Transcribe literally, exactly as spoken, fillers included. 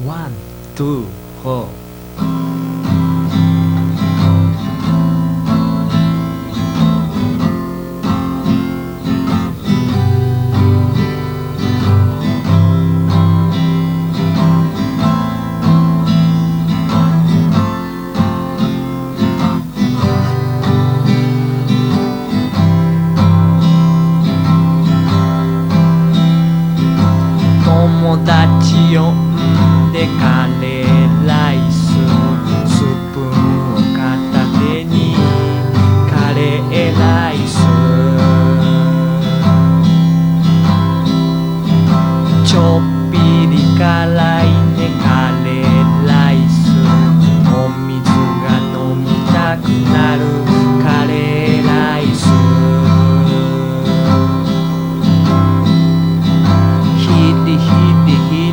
ワン、ツー、フォー。友達呼んでカレーライス、スプーンを片手にカレーライス、ちょっぴり辛いねカレーライス、お水が飲みたくなるカレーライス、ひりひりひ